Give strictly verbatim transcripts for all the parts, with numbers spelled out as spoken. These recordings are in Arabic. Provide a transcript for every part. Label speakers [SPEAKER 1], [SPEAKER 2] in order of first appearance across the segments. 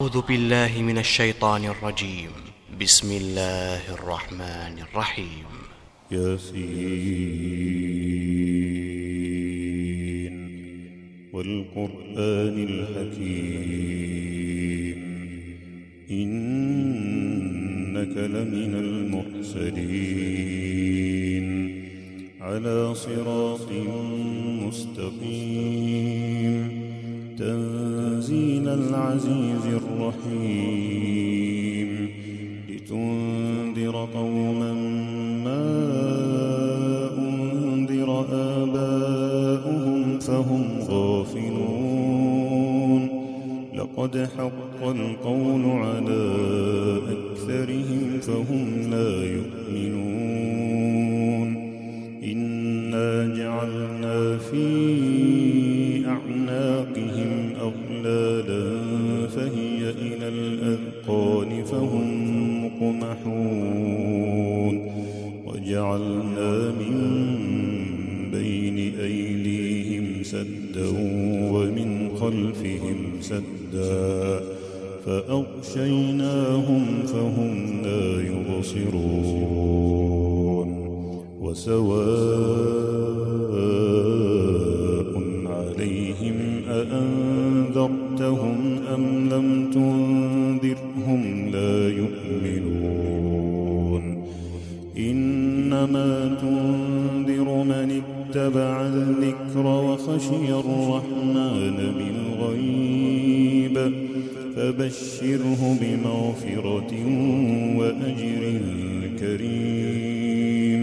[SPEAKER 1] أعوذ بالله من الشيطان الرجيم. بسم الله الرحمن الرحيم.
[SPEAKER 2] ياسين والقرآن الحكيم إنك لمن المرسلين على صراط مستقيم تنزيل العزيز الرحيم لتنذر قوما ما أنذر آباؤهم فهم غافلون لقد حق القول على أكثرهم فهم لا يؤمنون إنا جعلنا في أعناقهم أغلالا فهي إلى الأذقان فهم مقمحون وجعلنا من بين أيديهم سدا ومن خلفهم سدا فأغشيناهم فهم لا يبصرون وسواء عليهم أأنذرتهم أم لم تنذرهم لا يؤمنون إنما تنذر من اتبع الذكر وخشي الرحمن بالغيب فبشره بمغفرة وأجر كريم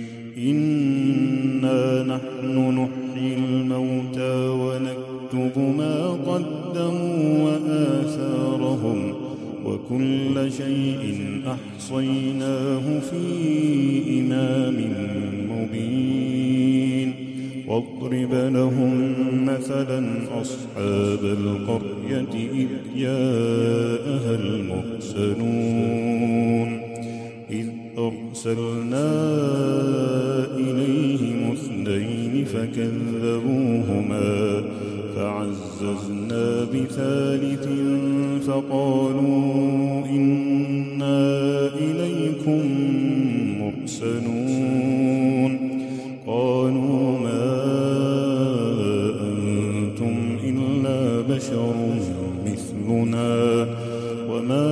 [SPEAKER 2] إنا نحن نحيي الموتى ونكتب ما قدموا وآثارهم وكل شيء أحصيناه في إمام مبين واضرب لهم مثلا أصحاب القرية إذ جاءها المرسلون إذ أرسلنا إليهم اثنين فكذبوهما فعززنا بثالث فقالوا إنا إليكم مرسلون قالوا ما أنتم إلا بشر مثلنا وما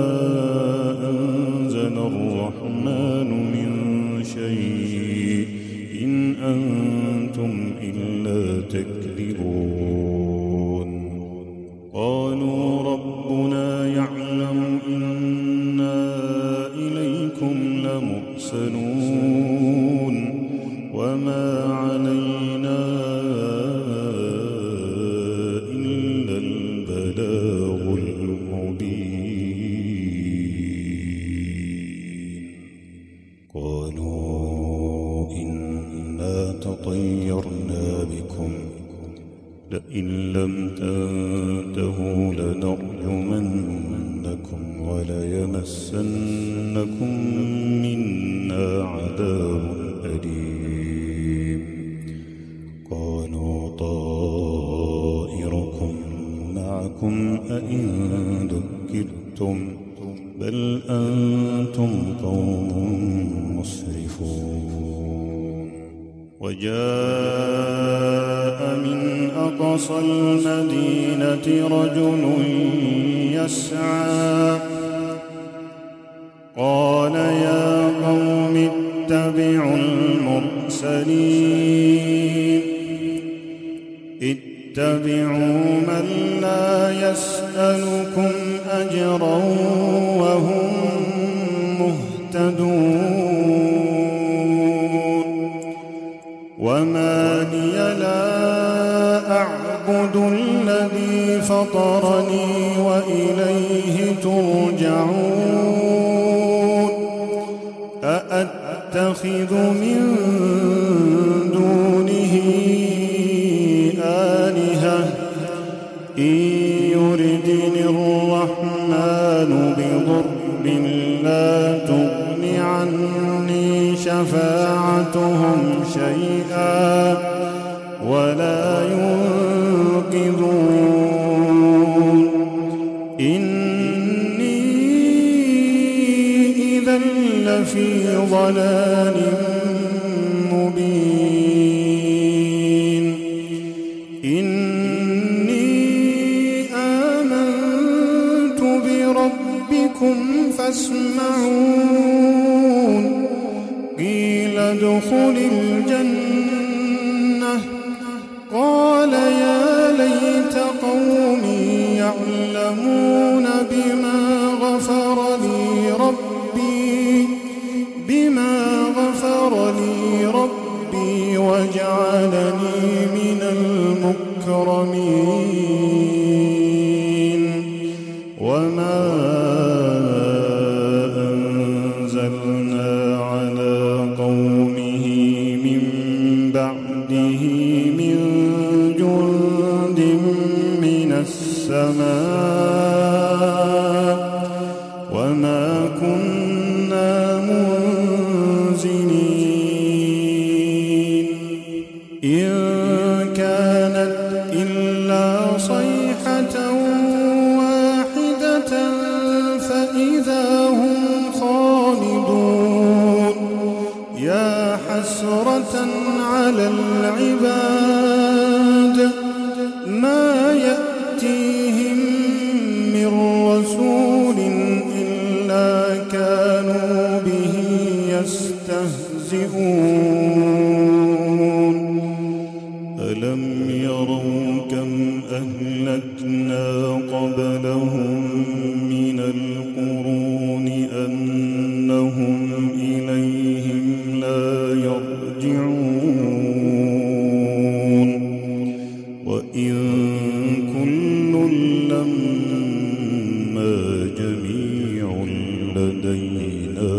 [SPEAKER 2] أنزل الرحمن من شيء إن أنتم إلا تكذبون قالوا ربنا يعلم إنا إليكم لمرسلون وما علينا إلا البلاغ المبين قالوا إنا تطيرنا بكم لئن لم تنتهوا لنرجمنكم وليمسنكم منا عذاب أليم قالوا طائركم معكم أئن ذكرتم بل أنتم قوم مسرفون وجاء من أقصى المدينة رجل يسعى قال يا قوم اتبعوا المرسلين اتبعوا من لا يسألكم أجرا وهم مهتدون وما لي لا أعبد الذي فطرني وإليه ترجعون أأتخذ من دونه آلهة إن يردني الرحمن بضر لا تغن عني شفاعتهم شيئا ولا ينقذون إن لفي ضلال مبين إني آمنت بربكم فاسمعون قيل ادخل الجنة قال يا ليت قومي يعلمون بما غفر لي ربي بما غفر لي ربي وجعلني من المكرمين وما أنزلنا على قومه من بعده من جند من السماء وما كنا منزلين إن كانت إلا صيحة واحدة فإذا هم خالدون يا حسرة على العباد ما يأتيهم من رسول إلا كانوا به يستهزئون ألم يروا كم أهلكنا قبلهم من القرون أنهم إليهم لا يرجعون وإن كل لما جميع لدينا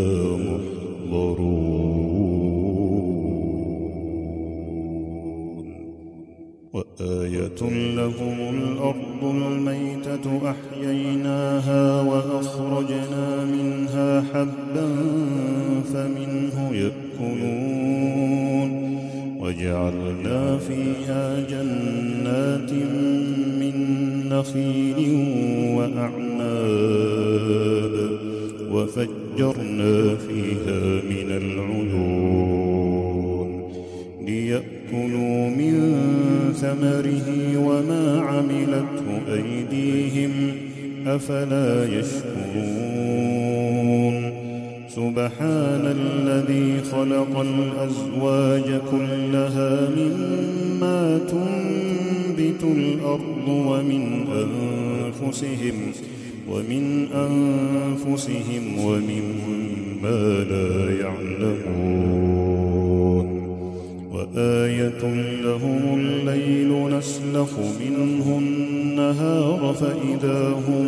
[SPEAKER 2] محضرون وآية لهم الأرض الميتة أحييناها وأخرجنا منها حبا فمنه يأكلون وجعلنا فيها جنات من نخيل وأعناب وفجرنا فيها من العيون ليأكلوا من ثمره وما عملته أيديهم أفلا يشكرون سبحان الذي خلق الأزواج كلها مما تنبت الأرض ومن أنفسهم ومن أنفسهم ومما لا يعلمون وآية لهم الليل نسلخ منه النهار فإذا هم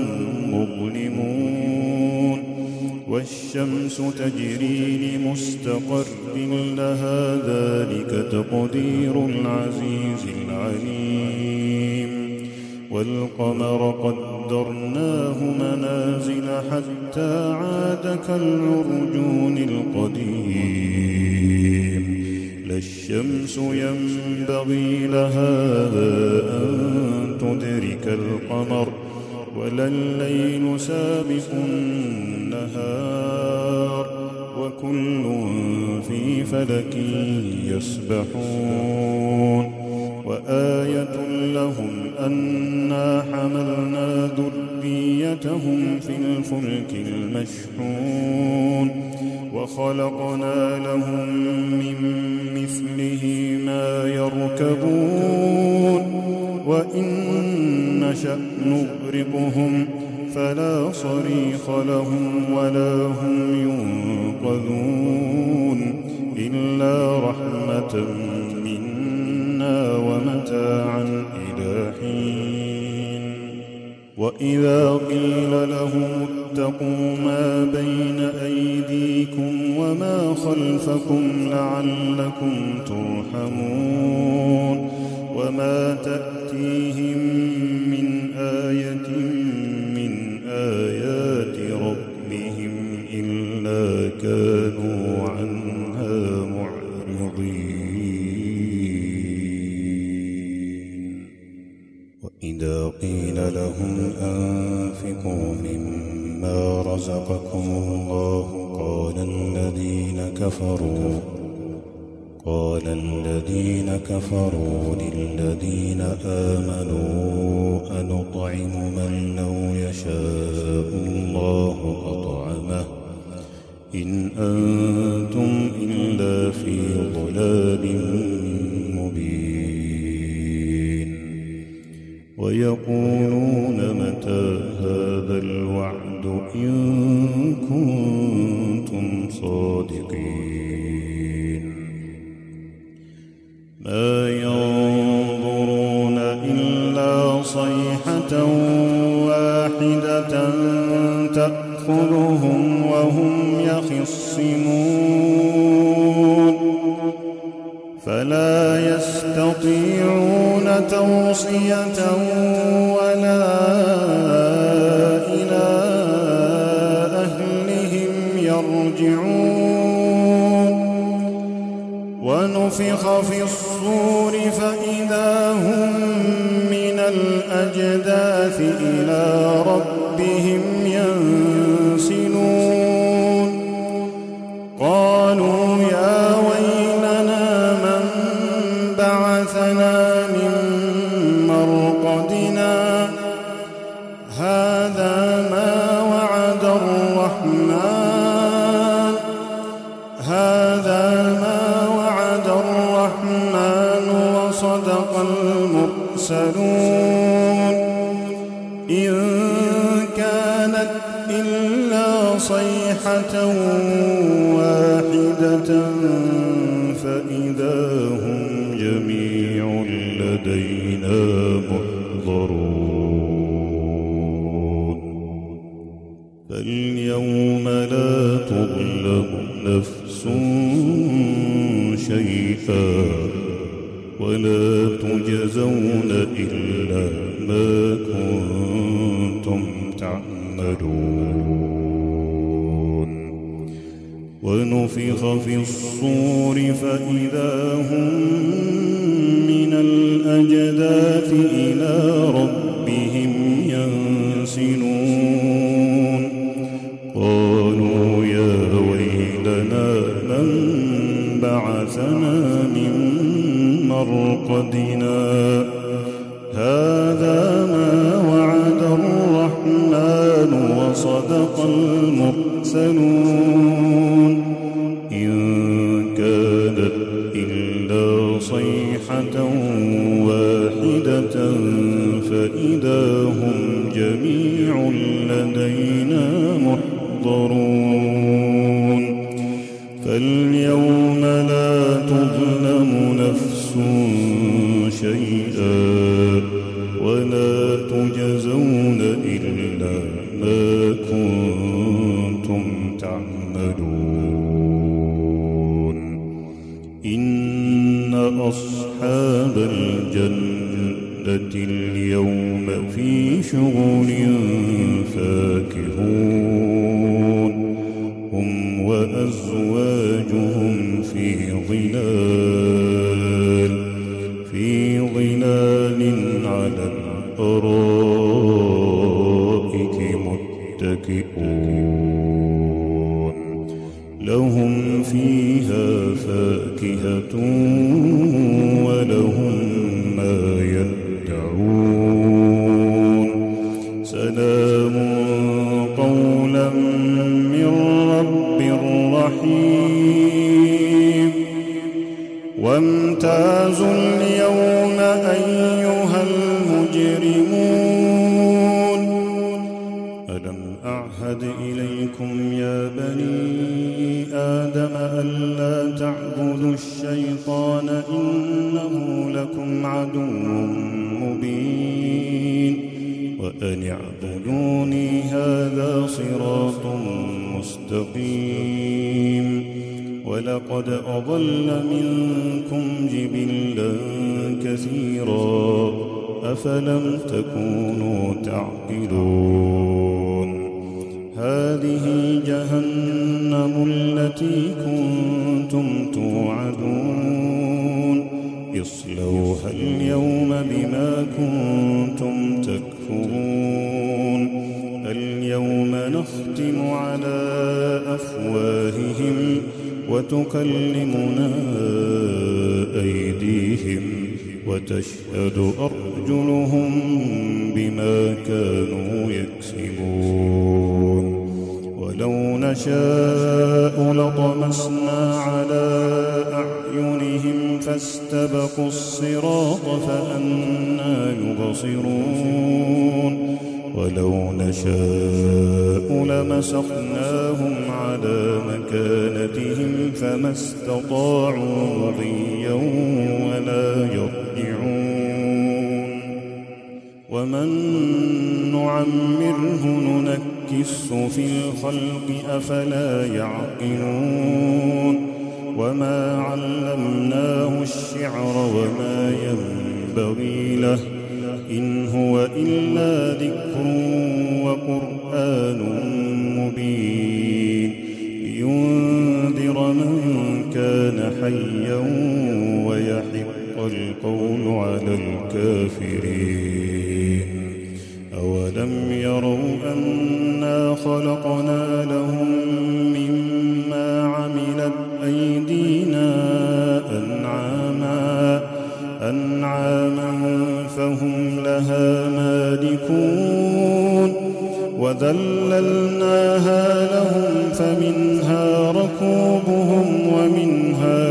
[SPEAKER 2] مظلمون والشمس تجري لمستقر لها ذلك تقدير العزيز العليم والقمر قدرناه منازل حتى عاد كالعرجون القديم لا الشمس ينبغي لها أن تدرك القمر ولا الليل سابق النهار وكل في فلك يسبحون وآية لهم أنا حملنا ذريتهم في الفلك المشحون وخلقنا لهم من مثله ما يركبون وإن نشأ نغرقهم فلا صريخ لهم ولا هم ينقذون إلا رحمة منا ومتاعا إلى حين وإذا قيل لهم اتقوا ما بين أيديكم وما خلفكم لعلكم ترحمون وما تأتيهم من آية من آيات ربهم إلا كانوا عنها معرضين وإذا قيل لهم أنفقوا مما رزقكم الله قال الذين كفروا قال الذين كفروا للذين آمنوا أنطعم من لو يشاء الله أطعمه إن أنتم إلا في ضلال مبين ويقولون متى هذا الوعد إن كنتم صادقين ما ينظرون إلا صيحة واحدة تأخذهم وهم يخصمون فلا يستطيعون توصية ولا إلى أهلهم يرجعون ونفخ في الصور فإذا هم من الأجداث إلى ربهم ينسلون قالوا يا ويلنا من بعثنا من مرقدنا هذا ما وعد الرحمن هذا ما وعد الرحمن وصدق المرسلون إن كانت إلا صيحة واحدة فإذا هم جميع لدينا محضرون فاليوم لا تظلم نفس شيئا ولا تجزون إلا ما كنتم تعملون ونفخ في الصور فإذا هم من الأجداث إلى ربهم ينسلون قالوا يا ويلنا من بعثنا من مرقدنا هذا ما وعد الرحمن وصدق المرسلون إن كانت إلا صيحة واحدة فإذا هم جميع لدينا محضرون فاليوم لا تظلم نفس شيئا ولا تجزون إلا ما كنتم تعملون إن أصحاب الجنة اليوم في شغل فاكهون هم وأزواجهم في ظلال في ظلال على الأرائك متكئون لهم فيها فاكهة ولهم ما يدعون سلام قولا من رب رحيم وامتازوا اليوم أيها المجرمون ألم أعهد إليكم يا بني آدم ألا تعبدوا الشيطان إنه لكم عدو مبين وأن اعبدوني هذا صراط مستقيم ولقد أضل منكم جبلا كثيرا أفلم تكونوا تعقلون هذه جهنم التي كنتم توعدون اصلوها اليوم بما كنتم تكفرون اليوم اليوم نختم على أفواههم وتكلمنا أيديهم وتشهد أرجلهم بما كانوا يكسبون ولو نشاء لطمسنا على أعينهم فاستبقوا الصراط فأنى يبصرون ولو نشاء لمسخناهم على مكانتهم فما استطاعوا مضيا ولا يرجعون ومن نعمره ننكسه في الخلق أفلا يعقلون وما علمناه الشعر وما ينبغي له إن هو إلا ذكر وقرآن مبين لينذر من كان حيا ويحق القول على الكافرين أولم يروا أنا خلقنا لهم مما عملت أيدينا أنعاما أنعاما فهم لها مالكون وذللناها لهم فمنها ركوبهم ومنها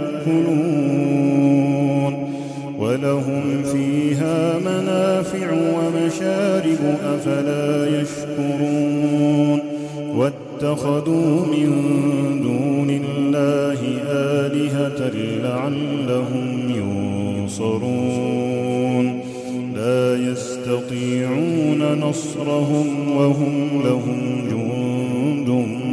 [SPEAKER 2] يأكلون ولهم فيها منافع ومشارب أفلا يشكرون واتخذوا من دون الله آلهة لعلهم ينصرون لا يستطيعون نصرهم وهم لهم جند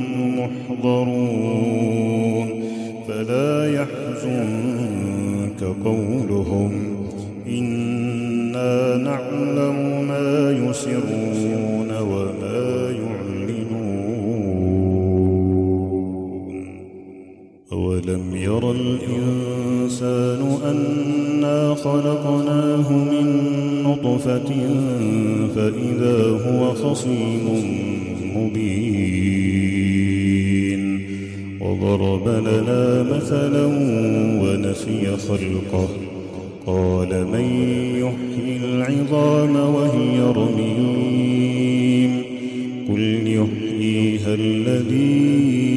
[SPEAKER 2] محضرون فلا يحزنك قولهم إنا نعلم ما يسرون وما يعلنون أولم ير الإنسان أنا خلقناه من نطفة فإذا هو خصيم مبين وضرب لنا مثلا ونسي خلقه قال من يحيي العظام وهي رميم قل يحييها الذي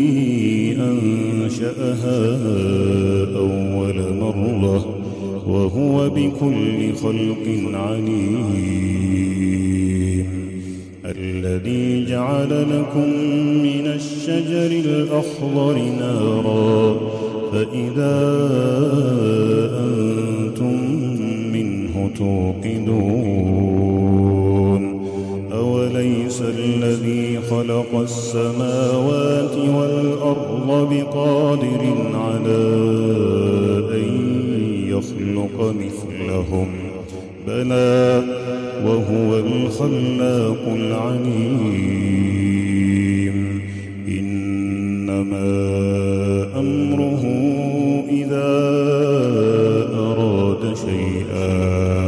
[SPEAKER 2] أنشأها أول مرة وهو بكل خلق عليم الذي جعل لكم من الشجر الأخضر نارا فإذا أنتم منه توقدون أوليس الذي خلق السماوات والأرض بقادر على أن يخلق مثلهم بلى وهو الخلاق العليم إنما أمره إذا أراد شيئا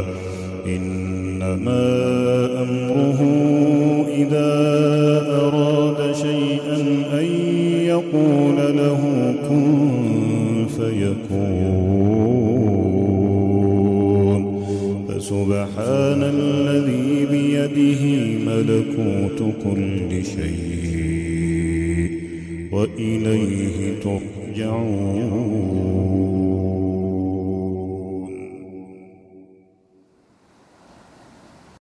[SPEAKER 2] إنما أمره إذا أراد شيئا أن يقول له كن فيكون فسبحان الذي بيده ملكوت كل شيء وإليه ترجعون